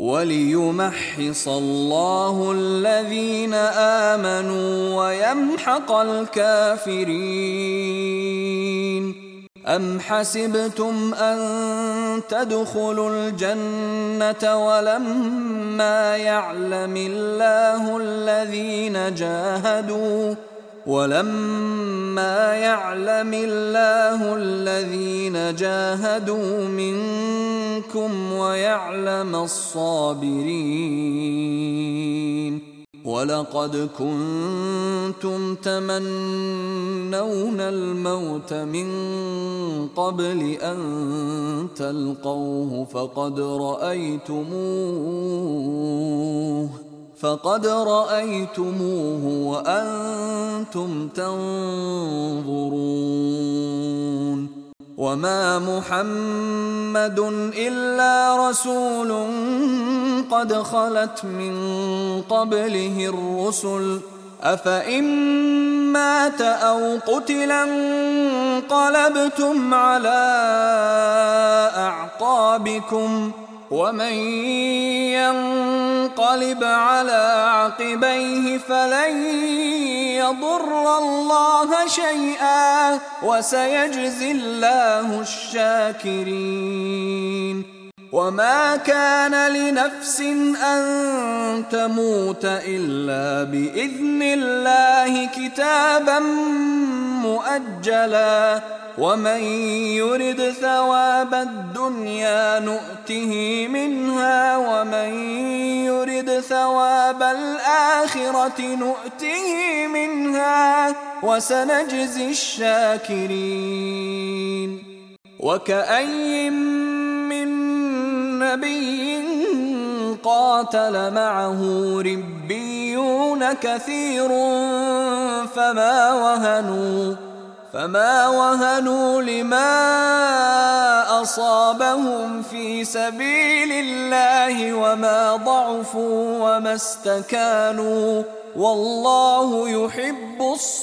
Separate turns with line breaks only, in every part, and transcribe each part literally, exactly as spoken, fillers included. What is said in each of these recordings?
وَلِيُمَحِّصَ اللَّهُ الَّذِينَ آمَنُوا وَيَمْحَقَ الْكَافِرِينَ. أَمْ حَسِبْتُمْ أَن تَدْخُلُوا الْجَنَّةَ وَلَمَّا يَعْلَمِ اللَّهُ الَّذِينَ جَاهَدُوا وَلَمَّا يَعْلَمِ اللَّهُ الَّذِينَ جَاهَدُوا مِنكُمْ وَيَعْلَمَ الصَّابِرِينَ. وَلَقَدْ كُنتُمْ تَمَنَّوْنَ الْمَوْتَ مِنْ قَبْلِ أَنْ تَلْقَوْهُ فَقَدْ رَأَيْتُمُوهُ فَقَدْ رَأَيْتُمُوهُ وَأَنْتُمْ تَنْظُرُونَ. وَمَا مُحَمَّدٌ إِلَّا رَسُولٌ قَدْ خَلَتْ مِنْ قَبْلِهِ الرُّسُلُ أَفَإِنْ مَاتَ أَوْ قُتِلَ انقَلَبْتُمْ عَلَى أَعْقَابِكُمْ وَمَنْ يَنقَلِبْ عَلَى عَقِبَيْهِ فَلَنْ يَضُرَّ اللَّهَ شَيْئًا وَسَيَجْزِي اللَّهُ الشَّاكِرِينَ. وَمَا كَانَ لِنَفْسٍ أَن تَمُوتَ إِلَّا بِإِذْنِ اللَّهِ كِتَابًا مُؤَجَّلًا. وَمَنْ يُرِدْ ثَوَابَ الدُّنْيَا نُؤْتِهِ مِنْهَا وَمَنْ يُرِدْ ثَوَابَ الْآخِرَةِ نُؤْتِهِ مِنْهَا وَسَنَجْزِي الشَّاكِرِينَ. وَكَأَيِّن مِّن نَّبِيٍّ قَاتَلَ مَعَهُ رِبِّيُّونَ كَثِيرٌ فَمَا وَهَنُوا فما وهنوا لما أصابهم في سبيل الله وما ضعفوا وما استكانوا والله يحب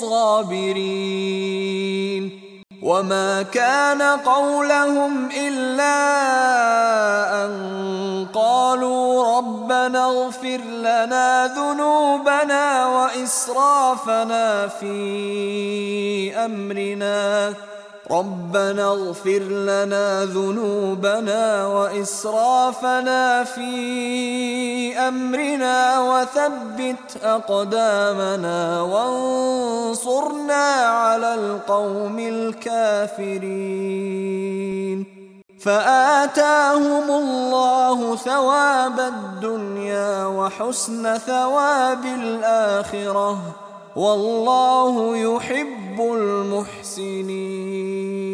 الصابرين. وما كان قولهم إلا أن قالوا ربنا اغفر لنا ذنوبنا وإسرافنا في أمرنا ربنا اغفر لنا ذنوبنا وإسرافنا في أمرنا وثبت أقدامنا وانصرنا على القوم الكافرين. فآتاهم الله ثواب الدنيا وحسن ثواب الآخرة والله يحب المحسنين.